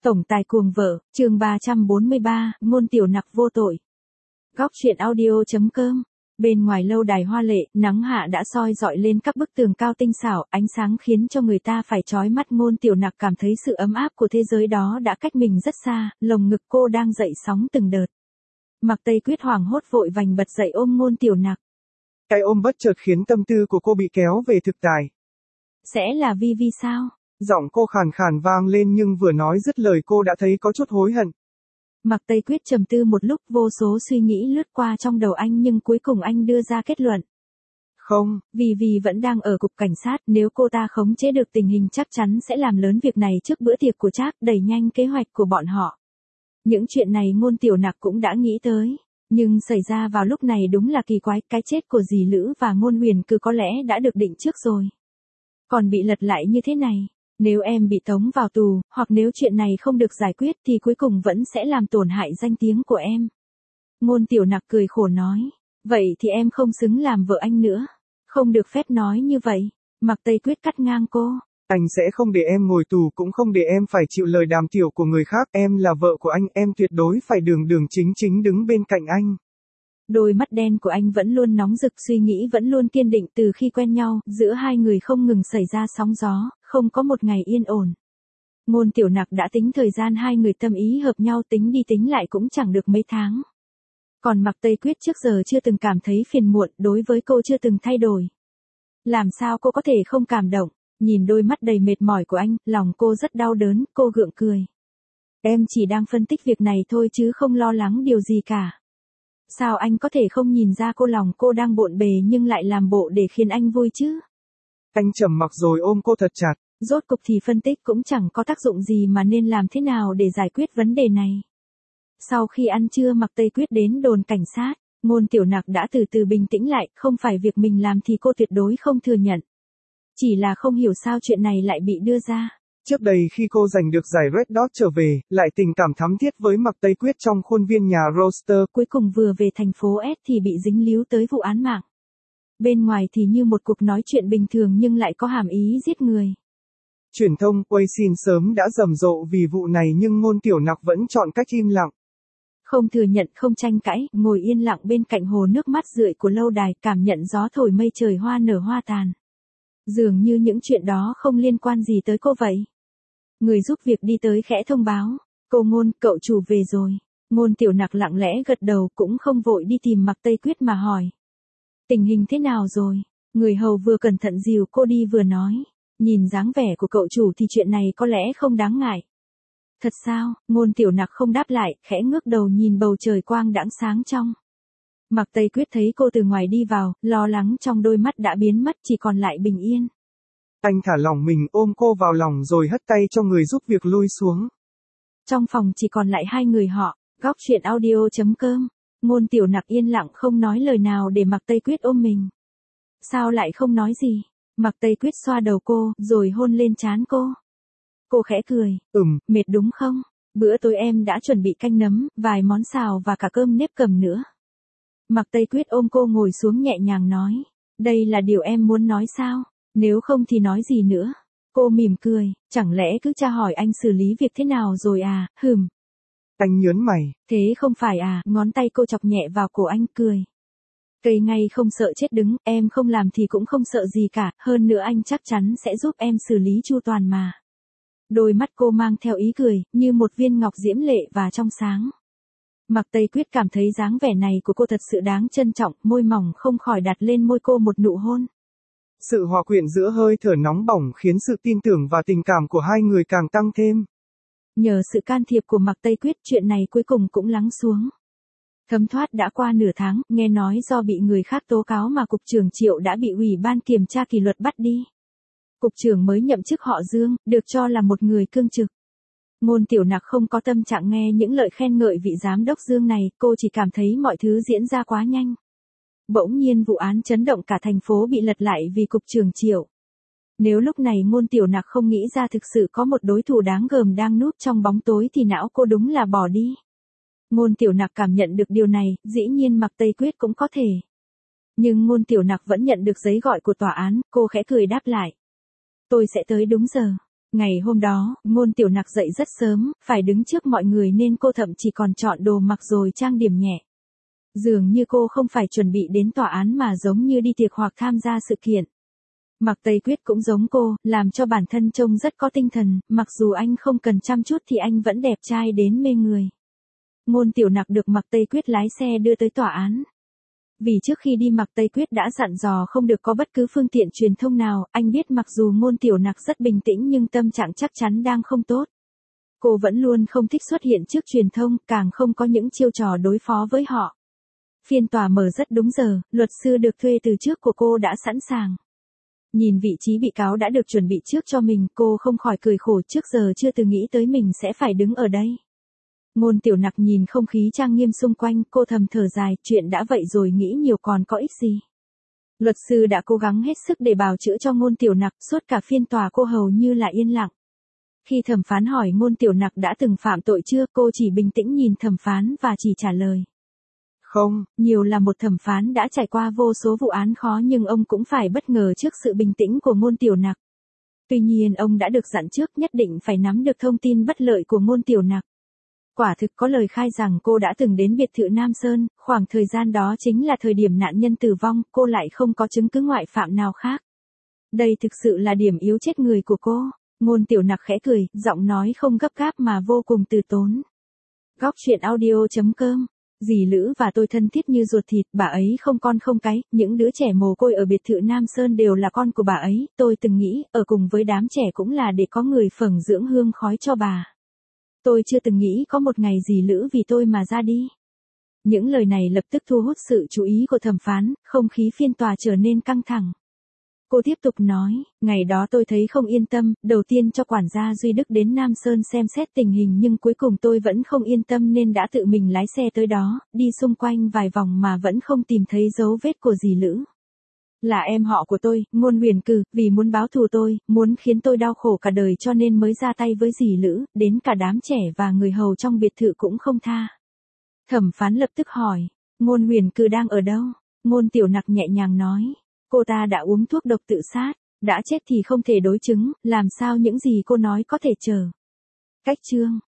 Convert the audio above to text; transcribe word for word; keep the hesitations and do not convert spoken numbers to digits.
Tổng tài cuồng vợ, chương ba trăm bốn mươi ba, ngôn tiểu nặc vô tội. Góc truyện audio chấm com. Bên ngoài lâu đài hoa lệ, nắng hạ đã soi dọi lên các bức tường cao tinh xảo, ánh sáng khiến cho người ta phải chói mắt. Ngôn tiểu nặc cảm thấy sự ấm áp của thế giới đó đã cách mình rất xa, lồng ngực cô đang dậy sóng từng đợt. Mạc Tây Quyết hoảng hốt vội vành bật dậy ôm ngôn tiểu nặc. Cái ôm bất chợt khiến tâm tư của cô bị kéo về thực tại. Sẽ là Vi Vi sao? Giọng cô khàn khàn vang lên nhưng vừa nói dứt lời cô đã thấy có chút hối hận. Mạc Tây Quyết trầm tư một lúc, vô số suy nghĩ lướt qua trong đầu anh nhưng cuối cùng anh đưa ra kết luận. Không, vì vì vẫn đang ở cục cảnh sát, nếu cô ta khống chế được tình hình chắc chắn sẽ làm lớn việc này trước bữa tiệc của Trác, đẩy nhanh kế hoạch của bọn họ. Những chuyện này ngôn tiểu nặc cũng đã nghĩ tới, nhưng xảy ra vào lúc này đúng là kỳ quái, cái chết của dì Lữ và ngôn huyền cứ có lẽ đã được định trước rồi. Còn bị lật lại như thế này. Nếu em bị tống vào tù, hoặc nếu chuyện này không được giải quyết thì cuối cùng vẫn sẽ làm tổn hại danh tiếng của em. Ngôn tiểu nặc cười khổ nói. Vậy thì em không xứng làm vợ anh nữa. Không được phép nói như vậy. Mạc Tây Quyết cắt ngang cô. Anh sẽ không để em ngồi tù, cũng không để em phải chịu lời đàm tiếu của người khác. Em là vợ của anh, em tuyệt đối phải đường đường chính chính đứng bên cạnh anh. Đôi mắt đen của anh vẫn luôn nóng rực, suy nghĩ vẫn luôn kiên định. Từ khi quen nhau, giữa hai người không ngừng xảy ra sóng gió, không có một ngày yên ổn. Ngôn tiểu nặc đã tính thời gian hai người tâm ý hợp nhau, tính đi tính lại cũng chẳng được mấy tháng. Còn Mạc Tây Quyết trước giờ chưa từng cảm thấy phiền muộn, đối với cô chưa từng thay đổi. Làm sao cô có thể không cảm động, nhìn đôi mắt đầy mệt mỏi của anh, lòng cô rất đau đớn, cô gượng cười. Em chỉ đang phân tích việc này thôi chứ không lo lắng điều gì cả. Sao anh có thể không nhìn ra cô lòng cô đang bộn bề nhưng lại làm bộ để khiến anh vui chứ? Anh trầm mặc rồi ôm cô thật chặt. Rốt cục thì phân tích cũng chẳng có tác dụng gì, mà nên làm thế nào để giải quyết vấn đề này. Sau khi ăn trưa Mạc Tây Quyết đến đồn cảnh sát, ngôn tiểu nặc đã từ từ bình tĩnh lại, không phải việc mình làm thì cô tuyệt đối không thừa nhận. Chỉ là không hiểu sao chuyện này lại bị đưa ra. Trước đây khi cô giành được giải Red Dot trở về, lại tình cảm thắm thiết với Mạc Tây Quyết trong khuôn viên nhà Roster. Cuối cùng vừa về thành phố S thì bị dính líu tới vụ án mạng. Bên ngoài thì như một cuộc nói chuyện bình thường nhưng lại có hàm ý giết người. Truyền thông quay xin sớm đã rầm rộ vì vụ này nhưng ngôn tiểu nặc vẫn chọn cách im lặng. Không thừa nhận, không tranh cãi, ngồi yên lặng bên cạnh hồ nước mát rượi của lâu đài, cảm nhận gió thổi mây trời hoa nở hoa tàn. Dường như những chuyện đó không liên quan gì tới cô vậy. Người giúp việc đi tới khẽ thông báo. Cô Ngôn, cậu chủ về rồi. Ngôn tiểu nặc lặng lẽ gật đầu, cũng không vội đi tìm Mạc Tây Quyết mà hỏi. Tình hình thế nào rồi? Người hầu vừa cẩn thận dìu cô đi vừa nói. Nhìn dáng vẻ của cậu chủ thì chuyện này có lẽ không đáng ngại. Thật sao? Ngôn tiểu nặc không đáp lại, khẽ ngước đầu nhìn bầu trời quang đãng sáng trong. Mạc Tây Quyết thấy cô từ ngoài đi vào, lo lắng trong đôi mắt đã biến mất, chỉ còn lại bình yên. Anh thả lỏng mình, ôm cô vào lòng rồi hất tay cho người giúp việc lui xuống. Trong phòng chỉ còn lại hai người họ. Góc truyện audio chấm com. Ngôn tiểu nặc yên lặng không nói lời nào để Mạc Tây Quyết ôm mình. Sao lại không nói gì? Mạc Tây Quyết xoa đầu cô, rồi hôn lên trán cô. Cô khẽ cười. Ừm, mệt đúng không? Bữa tối em đã chuẩn bị canh nấm, vài món xào và cả cơm nếp cầm nữa. Mạc Tây Quyết ôm cô ngồi xuống nhẹ nhàng nói. Đây là điều em muốn nói sao? Nếu không thì nói gì nữa? Cô mỉm cười, chẳng lẽ cứ tra hỏi anh xử lý việc thế nào rồi à, hừm. Anh nhớn mày. Thế không phải à, ngón tay cô chọc nhẹ vào cổ anh, cười. Cây ngay không sợ chết đứng, em không làm thì cũng không sợ gì cả, hơn nữa anh chắc chắn sẽ giúp em xử lý chu toàn mà. Đôi mắt cô mang theo ý cười, như một viên ngọc diễm lệ và trong sáng. Mạc Tây Quyết cảm thấy dáng vẻ này của cô thật sự đáng trân trọng, môi mỏng không khỏi đặt lên môi cô một nụ hôn. Sự hòa quyện giữa hơi thở nóng bỏng khiến sự tin tưởng và tình cảm của hai người càng tăng thêm. Nhờ sự can thiệp của Mạc Tây Quyết, chuyện này cuối cùng cũng lắng xuống. Thấm thoát đã qua nửa tháng, nghe nói do bị người khác tố cáo mà Cục trưởng Triệu đã bị Ủy ban kiểm tra kỷ luật bắt đi. Cục trưởng mới nhậm chức họ Dương, được cho là một người cương trực. Ngôn tiểu nặc không có tâm trạng nghe những lời khen ngợi vị giám đốc Dương này, cô chỉ cảm thấy mọi thứ diễn ra quá nhanh. Bỗng nhiên vụ án chấn động cả thành phố bị lật lại vì Cục trưởng Triệu. Nếu lúc này ngôn tiểu nặc không nghĩ ra thực sự có một đối thủ đáng gờm đang núp trong bóng tối thì não cô đúng là bỏ đi. Ngôn tiểu nặc cảm nhận được điều này, dĩ nhiên Mạc Tây Quyết cũng có thể. Nhưng ngôn tiểu nặc vẫn nhận được giấy gọi của tòa án, cô khẽ cười đáp lại. Tôi sẽ tới đúng giờ. Ngày hôm đó, Ngôn Tiểu Nặc dậy rất sớm, phải đứng trước mọi người nên cô thậm chỉ còn chọn đồ mặc rồi trang điểm nhẹ. Dường như cô không phải chuẩn bị đến tòa án mà giống như đi tiệc hoặc tham gia sự kiện. Mạc Tây Quyết cũng giống cô, làm cho bản thân trông rất có tinh thần, mặc dù anh không cần chăm chút thì anh vẫn đẹp trai đến mê người. Ngôn Tiểu Nặc được Mạc Tây Quyết lái xe đưa tới tòa án. Vì trước khi đi Mạc Tây Quyết đã dặn dò không được có bất cứ phương tiện truyền thông nào, anh biết mặc dù Ngôn Tiểu Nặc rất bình tĩnh nhưng tâm trạng chắc chắn đang không tốt. Cô vẫn luôn không thích xuất hiện trước truyền thông, càng không có những chiêu trò đối phó với họ. Phiên tòa mở rất đúng giờ, luật sư được thuê từ trước của cô đã sẵn sàng. Nhìn vị trí bị cáo đã được chuẩn bị trước cho mình, cô không khỏi cười khổ, trước giờ chưa từng nghĩ tới mình sẽ phải đứng ở đây. Ngôn Tiểu Nặc nhìn không khí trang nghiêm xung quanh, cô thầm thở dài, chuyện đã vậy rồi nghĩ nhiều còn có ích gì. Luật sư đã cố gắng hết sức để bào chữa cho Ngôn Tiểu Nặc, suốt cả phiên tòa cô hầu như là yên lặng. Khi thẩm phán hỏi Ngôn Tiểu Nặc đã từng phạm tội chưa, cô chỉ bình tĩnh nhìn thẩm phán và chỉ trả lời. Không. Nhiều là một thẩm phán đã trải qua vô số vụ án khó nhưng ông cũng phải bất ngờ trước sự bình tĩnh của Ngôn Tiểu Nặc. Tuy nhiên ông đã được dặn trước nhất định phải nắm được thông tin bất lợi của Ngôn Tiểu Nặc. Quả thực có lời khai rằng cô đã từng đến biệt thự Nam Sơn, khoảng thời gian đó chính là thời điểm nạn nhân tử vong, cô lại không có chứng cứ ngoại phạm nào khác. Đây thực sự là điểm yếu chết người của cô. Ngôn Tiểu Nặc khẽ cười, giọng nói không gấp gáp mà vô cùng từ tốn. Góc truyện audio chấm com. Dì Lữ và tôi thân thiết như ruột thịt, bà ấy không con không cái, những đứa trẻ mồ côi ở biệt thự Nam Sơn đều là con của bà ấy, tôi từng nghĩ, ở cùng với đám trẻ cũng là để có người phởng dưỡng hương khói cho bà. Tôi chưa từng nghĩ có một ngày dì Lữ vì tôi mà ra đi. Những lời này lập tức thu hút sự chú ý của thẩm phán, không khí phiên tòa trở nên căng thẳng. Cô tiếp tục nói, ngày đó tôi thấy không yên tâm, đầu tiên cho quản gia Duy Đức đến Nam Sơn xem xét tình hình nhưng cuối cùng tôi vẫn không yên tâm nên đã tự mình lái xe tới đó, đi xung quanh vài vòng mà vẫn không tìm thấy dấu vết của dì Lữ. Là em họ của tôi, Ngôn Huyền Cừ, vì muốn báo thù tôi, muốn khiến tôi đau khổ cả đời cho nên mới ra tay với dì Lữ, đến cả đám trẻ và người hầu trong biệt thự cũng không tha. Thẩm phán lập tức hỏi, Ngôn Huyền Cừ đang ở đâu? Ngôn Tiểu Nặc nhẹ nhàng nói. Cô ta đã uống thuốc độc tự sát, đã chết thì không thể đối chứng, làm sao những gì cô nói có thể chờ. Cách chương